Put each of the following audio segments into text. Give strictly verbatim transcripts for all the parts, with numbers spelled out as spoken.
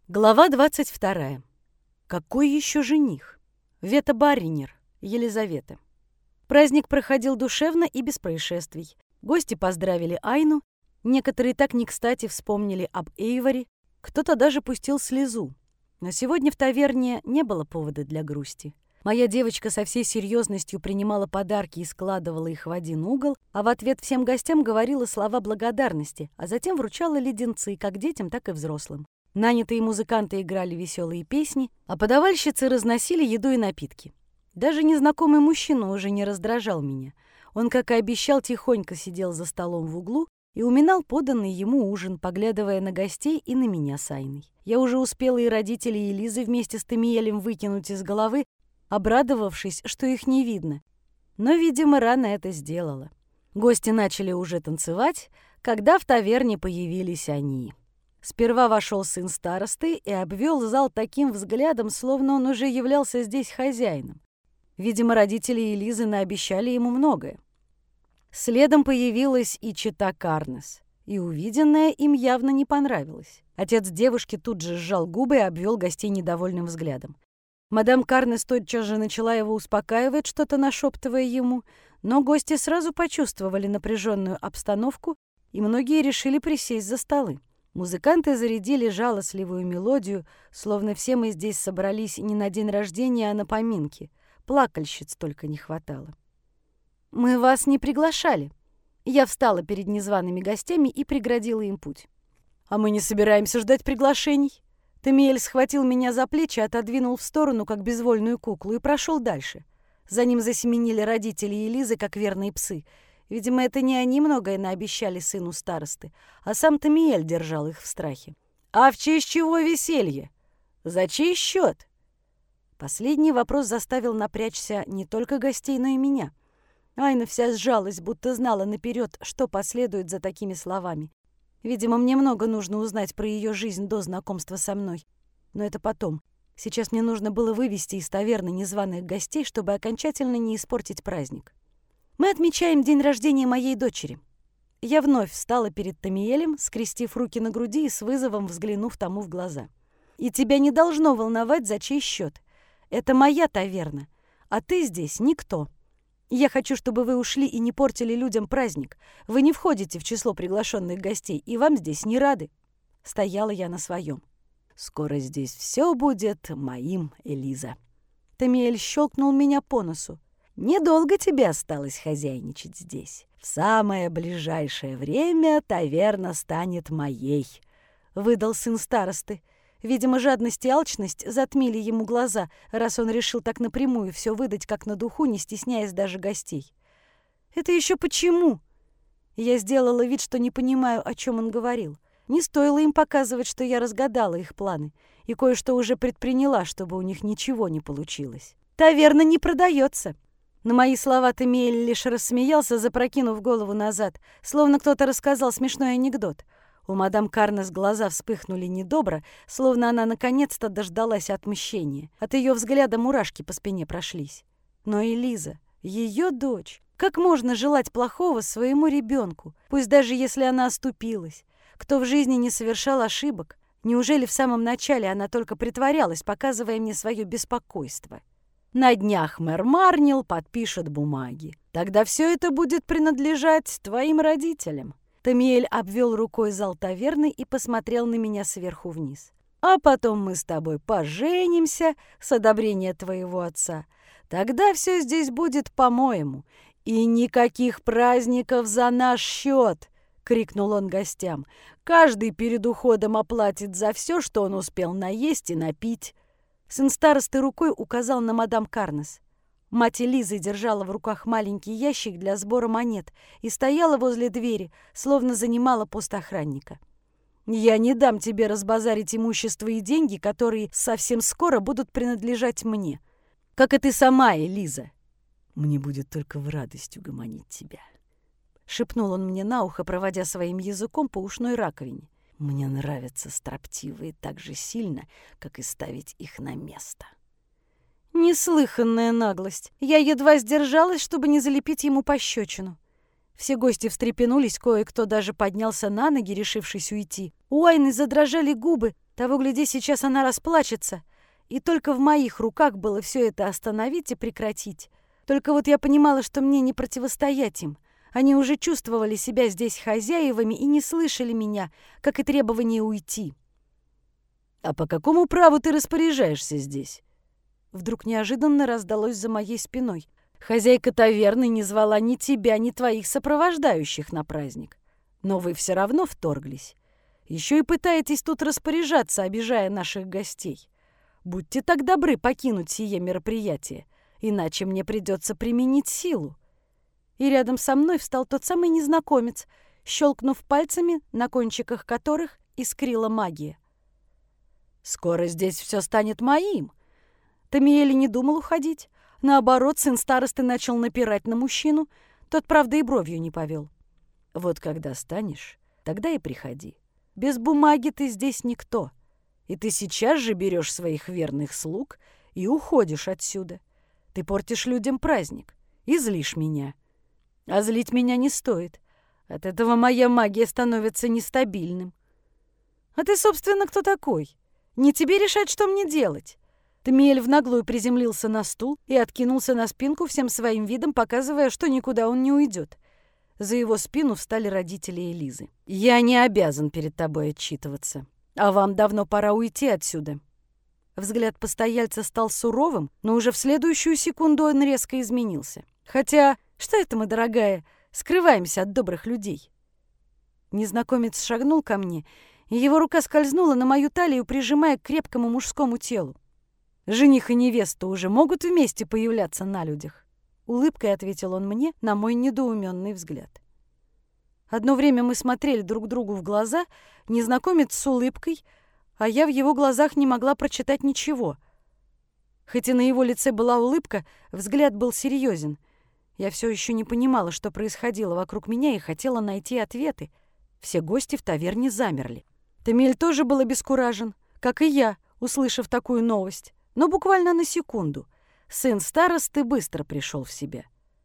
Глава двадцать вторая. Какой еще жених? Вета Барринер, Елизавета. Праздник проходил душевно и без происшествий. Гости поздравили Айну, некоторые так не кстати вспомнили об Эйвори, кто-то даже пустил слезу. Но сегодня в таверне не было повода для грусти. Моя девочка со всей серьезностью принимала подарки и складывала их в один угол, а в ответ всем гостям говорила слова благодарности, а затем вручала леденцы как детям, так и взрослым. Нанятые музыканты играли веселые песни, а подавальщицы разносили еду и напитки. Даже незнакомый мужчина уже не раздражал меня. Он, как и обещал, тихонько сидел за столом в углу и уминал поданный ему ужин, поглядывая на гостей и на меня с Айной. Я уже успела и родителей Элизы вместе с Тамиэлем выкинуть из головы, обрадовавшись, что их не видно. Но, видимо, рано это сделала. Гости начали уже танцевать, когда в таверне появились они. Сперва вошел сын старосты и обвел зал таким взглядом, словно он уже являлся здесь хозяином. Видимо, родители Элизы наобещали ему многое. Следом появилась и чета Карнес, и увиденное им явно не понравилось. Отец девушки тут же сжал губы и обвел гостей недовольным взглядом. Мадам Карнес тотчас же начала его успокаивать, что-то нашептывая ему, но гости сразу почувствовали напряженную обстановку, и многие решили присесть за столы. Музыканты зарядили жалостливую мелодию, словно все мы здесь собрались не на день рождения, а на поминки. Плакальщиц только не хватало. «Мы вас не приглашали». Я встала перед незваными гостями и преградила им путь. «А мы не собираемся ждать приглашений». Тамиэль схватил меня за плечи, отодвинул в сторону, как безвольную куклу, и прошел дальше. За ним засеменили родители Элизы, как верные псы. Видимо, это не они многое наобещали сыну старосты, а сам Тамиэль держал их в страхе. «А в честь чего веселье? За чей счет?» Последний вопрос заставил напрячься не только гостей, но и меня. Айна вся сжалась, будто знала наперед, что последует за такими словами. Видимо, мне много нужно узнать про ее жизнь до знакомства со мной. Но это потом. Сейчас мне нужно было вывести из таверны незваных гостей, чтобы окончательно не испортить праздник. Мы отмечаем день рождения моей дочери. Я вновь встала перед Тамиэлем, скрестив руки на груди и с вызовом взглянув тому в глаза. И тебя не должно волновать, за чей счет. Это моя таверна, а ты здесь никто. Я хочу, чтобы вы ушли и не портили людям праздник. Вы не входите в число приглашенных гостей, и вам здесь не рады. Стояла я на своем. Скоро здесь все будет моим, Элиза. Тамиэль щелкнул меня по носу. Недолго тебе осталось хозяйничать здесь. В самое ближайшее время таверна станет моей, выдал сын старосты. Видимо, жадность и алчность затмили ему глаза, раз он решил так напрямую все выдать, как на духу, не стесняясь даже гостей. «Это еще почему?» Я сделала вид, что не понимаю, о чем он говорил. Не стоило им показывать, что я разгадала их планы и кое-что уже предприняла, чтобы у них ничего не получилось. «Таверна не продается!» На мои слова Тамиэль лишь рассмеялся, запрокинув голову назад, словно кто-то рассказал смешной анекдот. У мадам Карнес глаза вспыхнули недобро, словно она наконец-то дождалась отмщения. От ее взгляда мурашки по спине прошлись. Но Элиза, ее дочь, как можно желать плохого своему ребенку, пусть даже если она оступилась? Кто в жизни не совершал ошибок? Неужели в самом начале она только притворялась, показывая мне свое беспокойство? На днях мэр Марнил подпишет бумаги. Тогда все это будет принадлежать твоим родителям. Тамиэль обвел рукой зал таверны и посмотрел на меня сверху вниз. «А потом мы с тобой поженимся с одобрения твоего отца. Тогда все здесь будет по-моему. И никаких праздников за наш счет!» — крикнул он гостям. «Каждый перед уходом оплатит за все, что он успел наесть и напить». Сын старосты рукой указал на мадам Карнес. Мать Элизы держала в руках маленький ящик для сбора монет и стояла возле двери, словно занимала пост охранника. «Я не дам тебе разбазарить имущество и деньги, которые совсем скоро будут принадлежать мне. Как и ты сама, Элиза. Мне будет только в радость угомонить тебя», — шепнул он мне на ухо, проводя своим языком по ушной раковине. «Мне нравятся строптивые так же сильно, как и ставить их на место». Неслыханная наглость. Я едва сдержалась, чтобы не залепить ему пощечину. Все гости встрепенулись, кое-кто даже поднялся на ноги, решившись уйти. У Айны задрожали губы, Того, гляди, сейчас она расплачется, и только в моих руках было все это остановить и прекратить. Только вот я понимала, что мне не противостоять им. Они уже чувствовали себя здесь хозяевами и не слышали меня, как и требование уйти. «А по какому праву ты распоряжаешься здесь?» Вдруг неожиданно раздалось за моей спиной. Хозяйка таверны не звала ни тебя, ни твоих сопровождающих на праздник. Но вы все равно вторглись. Еще и пытаетесь тут распоряжаться, обижая наших гостей. Будьте так добры покинуть сие мероприятие, иначе мне придется применить силу». И рядом со мной встал тот самый незнакомец, щелкнув пальцами, на кончиках которых искрила магия. «Скоро здесь все станет моим». Тамиэль не думал уходить. Наоборот, сын старосты начал напирать на мужчину. Тот, правда, и бровью не повел. «Вот когда станешь, тогда и приходи. Без бумаги ты здесь никто. И ты сейчас же берешь своих верных слуг и уходишь отсюда. Ты портишь людям праздник и злишь меня. А злить меня не стоит. От этого моя магия становится нестабильным. А ты, собственно, кто такой? Не тебе решать, что мне делать». Тамиэль в наглую приземлился на стул и откинулся на спинку, всем своим видом показывая, что никуда он не уйдет. За его спину встали родители Элизы. «Я не обязан перед тобой отчитываться. А вам давно пора уйти отсюда». Взгляд постояльца стал суровым, но уже в следующую секунду он резко изменился. «Хотя, что это мы, дорогая, скрываемся от добрых людей?» Незнакомец шагнул ко мне, и его рука скользнула на мою талию, прижимая к крепкому мужскому телу. «Жених и невеста уже могут вместе появляться на людях?» Улыбкой ответил он мне на мой недоуменный взгляд. Одно время мы смотрели друг другу в глаза, незнакомец с улыбкой, а я в его глазах не могла прочитать ничего. Хоть и на его лице была улыбка, взгляд был серьезен. Я все еще не понимала, что происходило вокруг меня, и хотела найти ответы. Все гости в таверне замерли. Тамиэль тоже был обескуражен, как и я, услышав такую новость. Но буквально на секунду. Сын старосты быстро пришел в себя.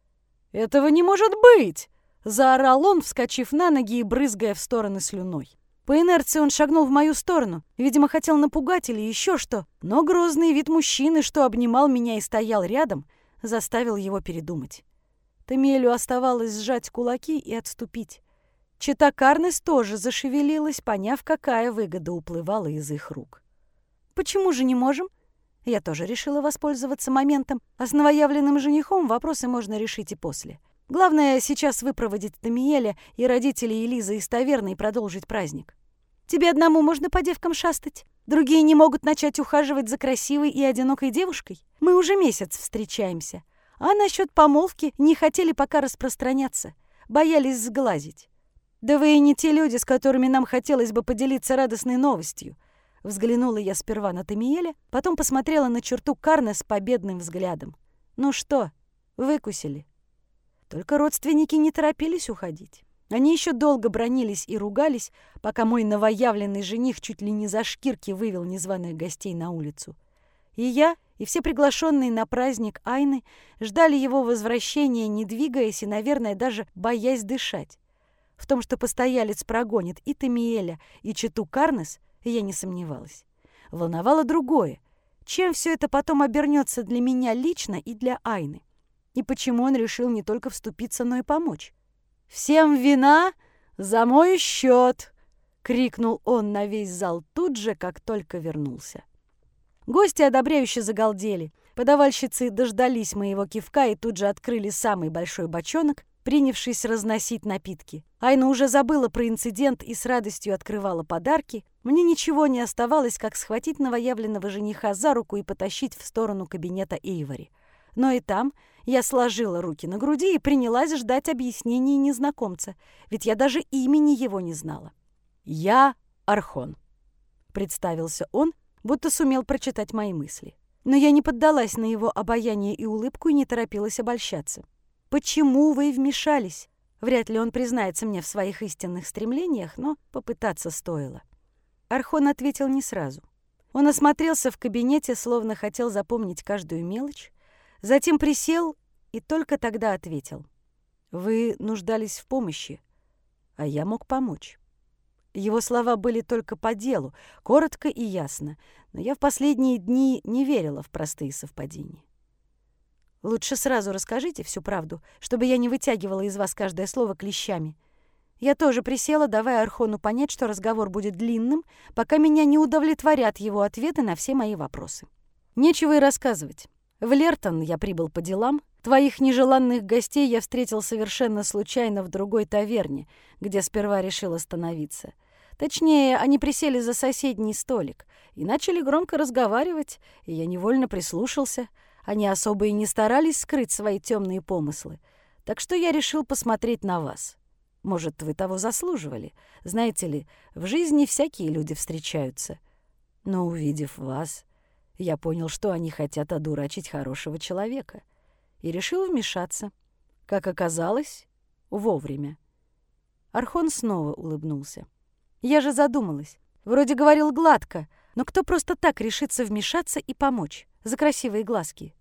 «Этого не может быть!» — заорал он, вскочив на ноги и брызгая в стороны слюной. По инерции он шагнул в мою сторону, видимо, хотел напугать или еще что, но грозный вид мужчины, что обнимал меня и стоял рядом, заставил его передумать. Тамиэлю оставалось сжать кулаки и отступить. Чета Карнес тоже зашевелилась, поняв, какая выгода уплывала из их рук. «Почему же не можем?» Я тоже решила воспользоваться моментом, а с новоявленным женихом вопросы можно решить и после. Главное сейчас выпроводить Тамиэля и родителей Элизы из таверны и продолжить праздник. Тебе одному можно по девкам шастать? Другие не могут начать ухаживать за красивой и одинокой девушкой? Мы уже месяц встречаемся. А насчет помолвки не хотели пока распространяться. Боялись сглазить. Да вы и не те люди, с которыми нам хотелось бы поделиться радостной новостью. Взглянула я сперва на Тамиэля, потом посмотрела на черту Карне с победным взглядом. Ну что, выкусили? Только родственники не торопились уходить. Они еще долго бранились и ругались, пока мой новоявленный жених чуть ли не за шкирки вывел незваных гостей на улицу. И я, и все приглашенные на праздник Айны ждали его возвращения, не двигаясь и, наверное, даже боясь дышать. В том, что постоялец прогонит и Тамиэля, и чету Карнес, я не сомневалась. Волновало другое. Чем все это потом обернется для меня лично и для Айны? И почему он решил не только вступиться, но и помочь? «Всем вина за мой счет!» — крикнул он на весь зал тут же, как только вернулся. Гости одобряюще загалдели. Подавальщицы дождались моего кивка и тут же открыли самый большой бочонок, принявшись разносить напитки. Айна уже забыла про инцидент и с радостью открывала подарки. Мне ничего не оставалось, как схватить новоявленного жениха за руку и потащить в сторону кабинета Эйвори. Но и там я сложила руки на груди и принялась ждать объяснений незнакомца, ведь я даже имени его не знала. «Я Архон», — представился он, будто сумел прочитать мои мысли. Но я не поддалась на его обаяние и улыбку и не торопилась обольщаться. «Почему вы вмешались?» Вряд ли он признается мне в своих истинных стремлениях, но попытаться стоило. Архон ответил не сразу. Он осмотрелся в кабинете, словно хотел запомнить каждую мелочь, затем присел и только тогда ответил. «Вы нуждались в помощи, а я мог помочь». Его слова были только по делу, коротко и ясно, но я в последние дни не верила в простые совпадения. Лучше сразу расскажите всю правду, чтобы я не вытягивала из вас каждое слово клещами. Я тоже присела, давая Архону понять, что разговор будет длинным, пока меня не удовлетворят его ответы на все мои вопросы. Нечего и рассказывать. В Лертон я прибыл по делам. Твоих нежеланных гостей я встретил совершенно случайно в другой таверне, где сперва решил остановиться. Точнее, они присели за соседний столик и начали громко разговаривать, и я невольно прислушался. Они особо и не старались скрыть свои темные помыслы. Так что я решил посмотреть на вас. Может, вы того заслуживали. Знаете ли, в жизни всякие люди встречаются. Но, увидев вас, я понял, что они хотят одурачить хорошего человека. И решил вмешаться. Как оказалось, вовремя. Архон снова улыбнулся. Я же задумалась. Вроде говорил гладко, но кто просто так решится вмешаться и помочь за красивые глазки?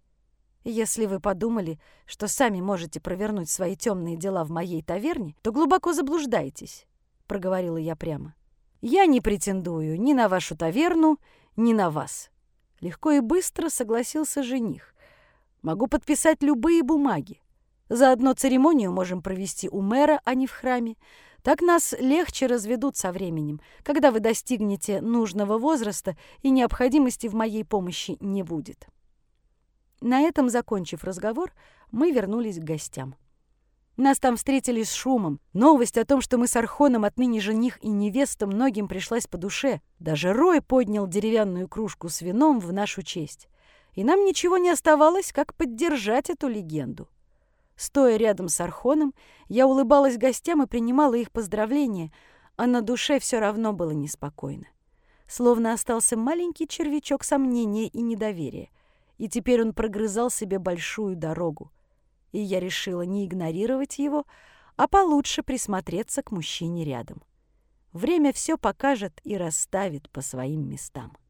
Если вы подумали, что сами можете провернуть свои темные дела в моей таверне, то глубоко заблуждаетесь, — проговорила я прямо. Я не претендую ни на вашу таверну, ни на вас. Легко и быстро согласился жених. Могу подписать любые бумаги. Заодно церемонию можем провести у мэра, а не в храме. Так нас легче разведут со временем, когда вы достигнете нужного возраста и необходимости в моей помощи не будет. На этом, закончив разговор, мы вернулись к гостям. Нас там встретили с шумом. Новость о том, что мы с Архоном отныне жених и невеста, многим пришлась по душе. Даже Рой поднял деревянную кружку с вином в нашу честь. И нам ничего не оставалось, как поддержать эту легенду. Стоя рядом с Архоном, я улыбалась гостям и принимала их поздравления, а на душе все равно было неспокойно. Словно остался маленький червячок сомнения и недоверия. И теперь он прогрызал себе большую дорогу. И я решила не игнорировать его, а получше присмотреться к мужчине рядом. Время все покажет и расставит по своим местам.